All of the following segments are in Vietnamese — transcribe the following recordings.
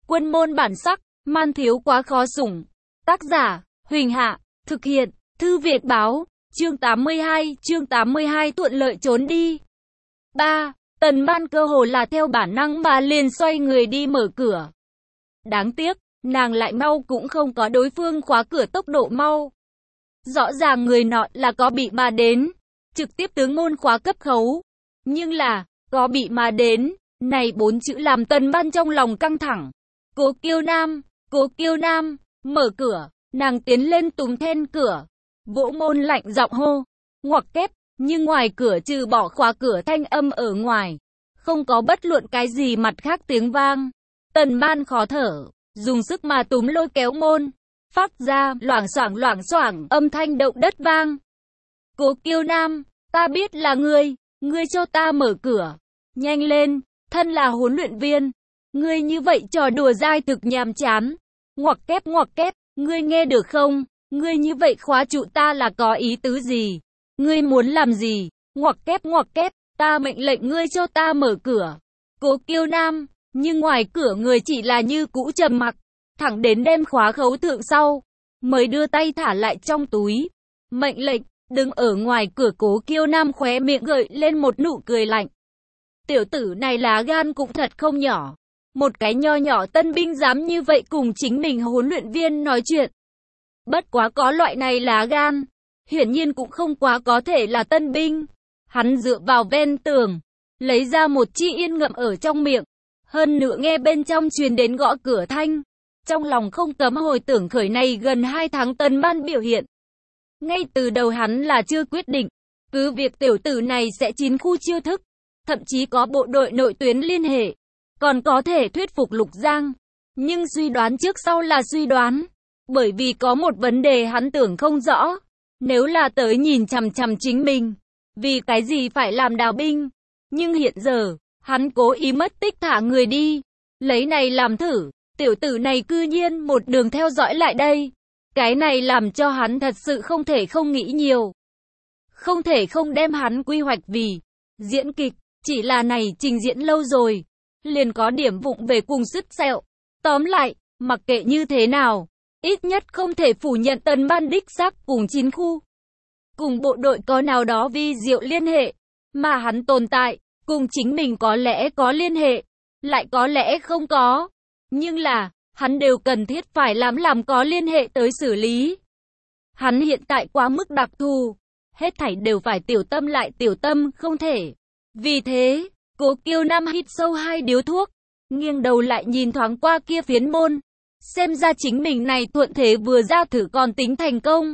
Quân môn bản sắc, man thiếu quá khó sủng. Tác giả, Huỳnh Hạ, thực hiện, Thư Việt Báo, chương 82 thuận lợi trốn đi. 3. Tần Ban cơ hồ là theo bản năng mà liền xoay người đi mở cửa. Đáng tiếc, nàng lại mau cũng không có đối phương khóa cửa tốc độ mau. Rõ ràng người nọ là có bị mà đến, trực tiếp tướng môn khóa cấp khấu. Nhưng là, có bị mà đến, này 4 chữ làm Tần Ban trong lòng căng thẳng. Cố Kiêu Nam, mở cửa, nàng tiến lên túm then cửa. Vỗ môn lạnh giọng hô, ngoặc kép, nhưng ngoài cửa trừ bỏ khóa cửa thanh âm ở ngoài, không có bất luận cái gì mặt khác tiếng vang. Tần Ban khó thở, dùng sức mà túm lôi kéo môn, phát ra loảng xoảng âm thanh động đất vang. Cố Kiêu Nam, ta biết là ngươi cho ta mở cửa, nhanh lên, thân là huấn luyện viên, ngươi như vậy trò đùa dai thực nhàm chán. Ngoặc kép, ngươi nghe được không? Ngươi như vậy khóa trụ ta là có ý tứ gì? Ngươi muốn làm gì? Ngoặc kép, ta mệnh lệnh ngươi cho ta mở cửa. Cố Kiêu Nam, nhưng ngoài cửa người chỉ là như cũ trầm mặc, thẳng đến đem khóa khấu thượng sau, mới đưa tay thả lại trong túi. Mệnh lệnh, đứng ở ngoài cửa. Cố Kiêu Nam khóe miệng gợi lên một nụ cười lạnh. Tiểu tử này lá gan cũng thật không nhỏ. Một cái nho nhỏ tân binh dám như vậy cùng chính mình huấn luyện viên nói chuyện. Bất quá có loại này lá gan, hiển nhiên cũng không quá có thể là tân binh. Hắn dựa vào ven tường, lấy ra một chi yên ngậm ở trong miệng. Hơn nữa nghe bên trong truyền đến gõ cửa thanh. Trong lòng không cấm hồi tưởng khởi này gần 2 tháng Tần Ban biểu hiện. Ngay từ đầu hắn là chưa quyết định, cứ việc tiểu tử này sẽ 9 khu chiêu thức, thậm chí có bộ đội nội tuyến liên hệ, còn có thể thuyết phục Lục Giang. Nhưng suy đoán trước sau là suy đoán, bởi vì có một vấn đề hắn tưởng không rõ. Nếu là tới nhìn chằm chằm chính mình, vì cái gì phải làm đào binh? Nhưng hiện giờ, hắn cố ý mất tích thả người đi, lấy này làm thử, tiểu tử này cư nhiên một đường theo dõi lại đây. Cái này làm cho hắn thật sự không thể không nghĩ nhiều. Không thể không đem hắn quy hoạch vì diễn kịch, chỉ là này trình diễn lâu rồi, liền có điểm vụng về cùng sứt sẹo. Tóm lại, mặc kệ như thế nào, ít nhất không thể phủ nhận Tần Ban đích xác cùng 9 khu, cùng bộ đội có nào đó vi diệu liên hệ, mà hắn tồn tại, cùng chính mình có lẽ có liên hệ, lại có lẽ không có. Nhưng là, hắn đều cần thiết phải làm có liên hệ tới xử lý. Hắn hiện tại quá mức đặc thù, hết thảy đều phải tiểu tâm lại tiểu tâm không thể. Vì thế, Cố Kiêu Nam hít sâu 2 điếu thuốc, nghiêng đầu lại nhìn thoáng qua kia phiến môn. Xem ra chính mình này thuận thế vừa ra thử còn tính thành công.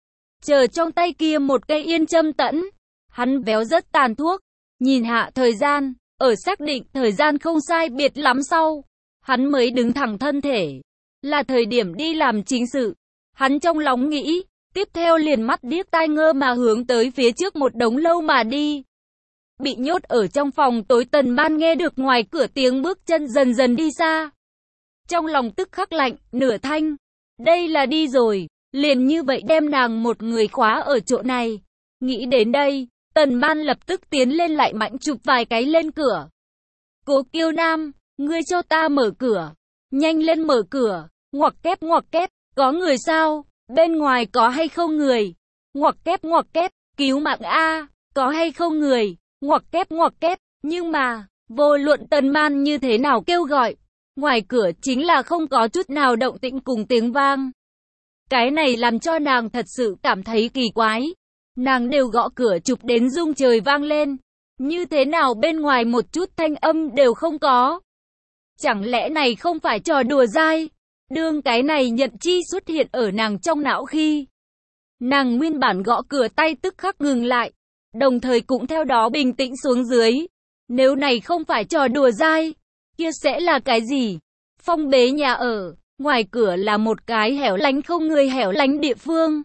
Chờ trong tay kia một cây yên châm tẫn, hắn véo rất tàn thuốc, nhìn hạ thời gian, ở xác định thời gian không sai biệt lắm sau, hắn mới đứng thẳng thân thể. Là thời điểm đi làm chính sự. Hắn trong lòng nghĩ, tiếp theo liền mắt điếc tai ngơ mà hướng tới phía trước một đống lâu mà đi. Bị nhốt ở trong phòng tối Tần Ban nghe được ngoài cửa tiếng bước chân dần dần đi xa. Trong lòng tức khắc lạnh, nửa thanh. Đây là đi rồi, liền như vậy đem nàng một người khóa ở chỗ này. Nghĩ đến đây, Tần Ban lập tức tiến lên lại mạnh chụp vài cái lên cửa. Cố Kiêu Nam, ngươi cho ta mở cửa. Nhanh lên mở cửa. Ngoặc kép, có người sao? Bên ngoài có hay không người? Ngoặc kép, cứu mạng a, có hay không người? Ngoặc kép, nhưng mà, vô luận Tần Ban như thế nào kêu gọi, ngoài cửa chính là không có chút nào động tĩnh cùng tiếng vang. Cái này làm cho nàng thật sự cảm thấy kỳ quái. Nàng đều gõ cửa chụp đến rung trời vang lên, như thế nào bên ngoài một chút thanh âm đều không có? Chẳng lẽ này không phải trò đùa dai? Đương cái này nhận chi xuất hiện ở nàng trong não khi nàng nguyên bản gõ cửa tay tức khắc ngừng lại, đồng thời cũng theo đó bình tĩnh xuống dưới. Nếu này không phải trò đùa dai, kia sẽ là cái gì? Phong bế nhà ở, ngoài cửa là một cái hẻo lánh không người hẻo lánh địa phương.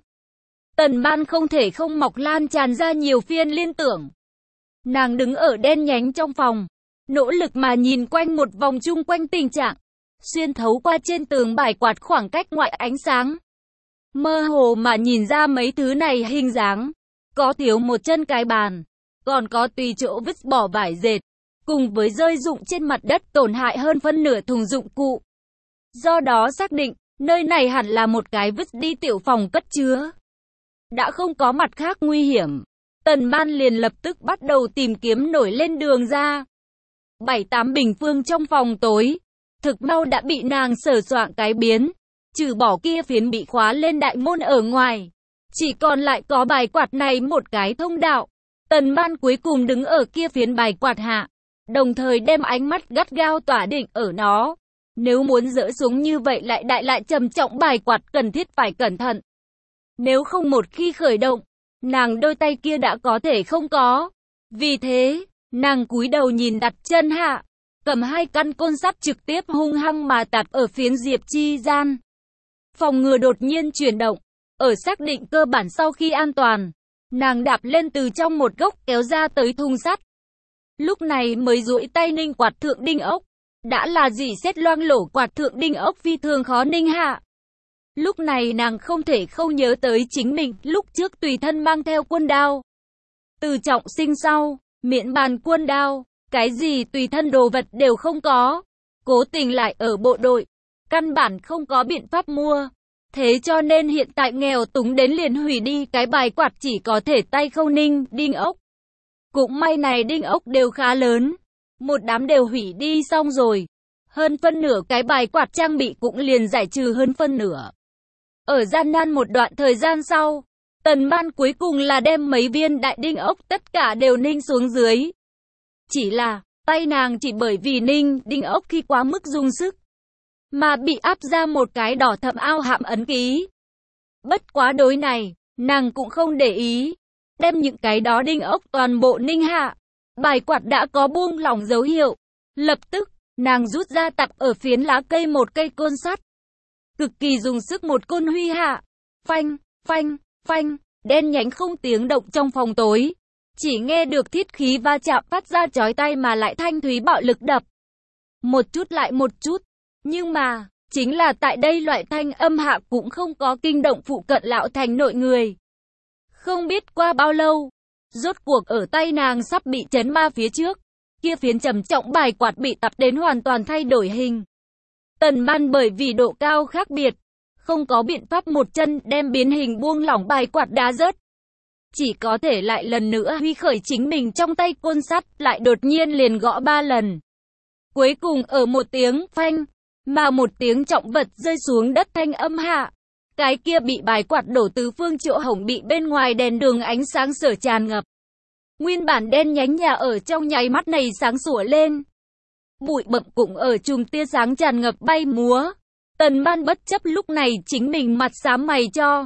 Tần Ban không thể không mọc lan tràn ra nhiều phiên liên tưởng. Nàng đứng ở đen nhánh trong phòng, nỗ lực mà nhìn quanh một vòng chung quanh tình trạng, xuyên thấu qua trên tường bài quạt khoảng cách ngoại ánh sáng. Mơ hồ mà nhìn ra mấy thứ này hình dáng, có thiếu một chân cái bàn, còn có tùy chỗ vứt bỏ vải dệt, cùng với rơi rụng trên mặt đất tổn hại hơn phân nửa thùng dụng cụ. Do đó xác định, nơi này hẳn là một cái vứt đi tiểu phòng cất chứa. Đã không có mặt khác nguy hiểm, Tần Ban liền lập tức bắt đầu tìm kiếm nổi lên đường ra. 7-8 bình phương trong phòng tối, thực mau đã bị nàng sờ soạng cái biến, trừ bỏ kia phiến bị khóa lên đại môn ở ngoài. Chỉ còn lại có bài quạt này một cái thông đạo. Tần Ban cuối cùng đứng ở kia phiến bài quạt hạ, đồng thời đem ánh mắt gắt gao tỏa định ở nó. Nếu muốn dỡ xuống như vậy lại đại lại trầm trọng bài quạt cần thiết phải cẩn thận. Nếu không một khi khởi động, nàng đôi tay kia đã có thể không có. Vì thế, nàng cúi đầu nhìn đặt chân hạ, cầm 2 căn côn sắt trực tiếp hung hăng mà tạt ở phiến diệp chi gian. Phòng ngừa đột nhiên chuyển động, ở xác định cơ bản sau khi an toàn, nàng đạp lên từ trong một gốc kéo ra tới thùng sắt. Lúc này mới duỗi tay ninh quạt thượng đinh ốc, đã là dỉ xét loang lổ quạt thượng đinh ốc phi thường khó ninh hạ. Lúc này nàng không thể không nhớ tới chính mình lúc trước tùy thân mang theo quân đao. Từ trọng sinh sau, miễn bàn quân đao, cái gì tùy thân đồ vật đều không có. Cố tình lại ở bộ đội, căn bản không có biện pháp mua. Thế cho nên hiện tại nghèo túng đến liền hủy đi cái bài quạt chỉ có thể tay không ninh, đinh ốc. Cũng may này đinh ốc đều khá lớn, một đám đều hủy đi xong rồi. Hơn phân nửa cái bài quạt trang bị cũng liền giải trừ hơn phân nửa. Ở gian nan một đoạn thời gian sau, Tần Ban cuối cùng là đem mấy viên đại đinh ốc tất cả đều ninh xuống dưới. Chỉ là, tay nàng chỉ bởi vì ninh đinh ốc khi quá mức dùng sức, mà bị áp ra một cái đỏ thẫm ao hạm ấn ký. Bất quá đối này, nàng cũng không để ý, đem những cái đó đinh ốc toàn bộ ninh hạ. Bài quạt đã có buông lỏng dấu hiệu. Lập tức, nàng rút ra tặc ở phiến lá cây một cây côn sắt. Cực kỳ dùng sức một côn huy hạ. Phanh, phanh, phanh, đen nhánh không tiếng động trong phòng tối. Chỉ nghe được thiết khí va chạm phát ra chói tai mà lại thanh thúy bạo lực đập. Một chút lại một chút. Nhưng mà, chính là tại đây loại thanh âm hạ cũng không có kinh động phụ cận Lão Thành nội người. Không biết qua bao lâu, rốt cuộc ở tay nàng sắp bị chấn ma phía trước, kia phiến trầm trọng bài quạt bị tập đến hoàn toàn thay đổi hình. Tần Ban bởi vì độ cao khác biệt, không có biện pháp một chân đem biến hình buông lỏng bài quạt đá rớt. Chỉ có thể lại lần nữa huy khởi chính mình trong tay côn sắt, lại đột nhiên liền gõ 3 lần. Cuối cùng ở một tiếng phanh, mà một tiếng trọng vật rơi xuống đất thanh âm hạ. Cái kia bị bài quạt đổ tứ phương chỗ hổng bị bên ngoài đèn đường ánh sáng sở tràn ngập. Nguyên bản đen nhánh nhà ở trong nháy mắt này sáng sủa lên. Bụi bậm cũng ở chùm tia sáng tràn ngập bay múa. Tần Ban bất chấp lúc này chính mình mặt xám mày cho.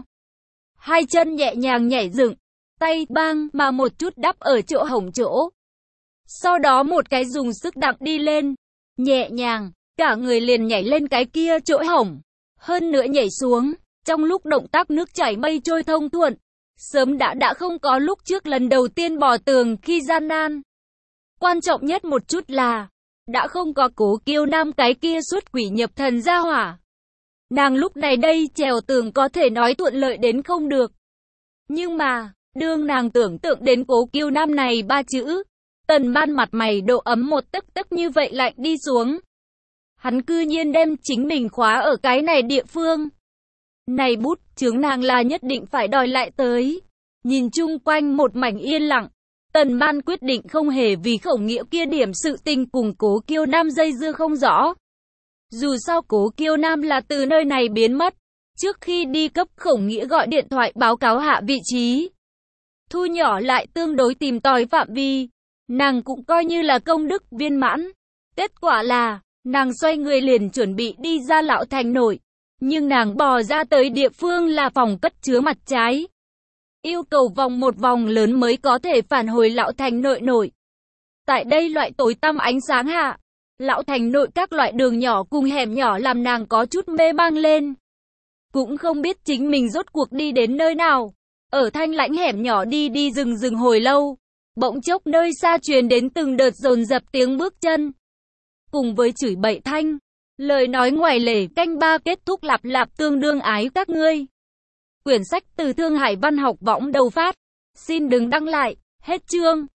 2 chân nhẹ nhàng nhảy dựng, tay bang mà một chút đắp ở chỗ hổng chỗ. Sau đó một cái dùng sức đặng đi lên, nhẹ nhàng, cả người liền nhảy lên cái kia chỗ hổng. Hơn nữa nhảy xuống, trong lúc động tác nước chảy mây trôi thông thuận. Sớm đã không có lúc trước lần đầu tiên bò tường khi gian nan. Quan trọng nhất một chút là, đã không có Cố Kiêu Nam cái kia xuất quỷ nhập thần ra hỏa. Nàng lúc này đây trèo tường có thể nói thuận lợi đến không được. Nhưng mà, đương nàng tưởng tượng đến Cố Kiêu Nam này 3 chữ, Tần Ban mặt mày độ ấm một tấc tấc như vậy lạnh đi xuống. Hắn cư nhiên đem chính mình khóa ở cái này địa phương. Này bút chướng nàng là nhất định phải đòi lại tới. Nhìn chung quanh một mảnh yên lặng, Tần Ban quyết định không hề vì Khổng Nghĩa kia điểm sự tình cùng Cố Kiêu Nam dây dưa không rõ. Dù sao Cố Kiêu Nam là từ nơi này biến mất, trước khi đi cấp Khổng Nghĩa gọi điện thoại báo cáo hạ vị trí. Thu nhỏ lại tương đối tìm tòi phạm vi, nàng cũng coi như là công đức viên mãn. Kết quả là, nàng xoay người liền chuẩn bị đi ra Lão Thành nội. Nhưng nàng bò ra tới địa phương là phòng cất chứa mặt trái. Yêu cầu vòng một vòng lớn mới có thể phản hồi Lão Thành nội nội. Tại đây loại tối tăm ánh sáng hạ, Lão Thành nội các loại đường nhỏ cùng hẻm nhỏ làm nàng có chút mê mang lên. Cũng không biết chính mình rốt cuộc đi đến nơi nào. Ở thanh lãnh hẻm nhỏ đi dừng hồi lâu. Bỗng chốc nơi xa truyền đến từng đợt dồn dập tiếng bước chân. Cùng với chửi bậy thanh. Lời nói ngoài lề canh 3 kết thúc lặp tương đương ái các ngươi. Quyển sách từ Thương Hải Văn Học Võng đầu phát. Xin đừng đăng lại. Hết chương.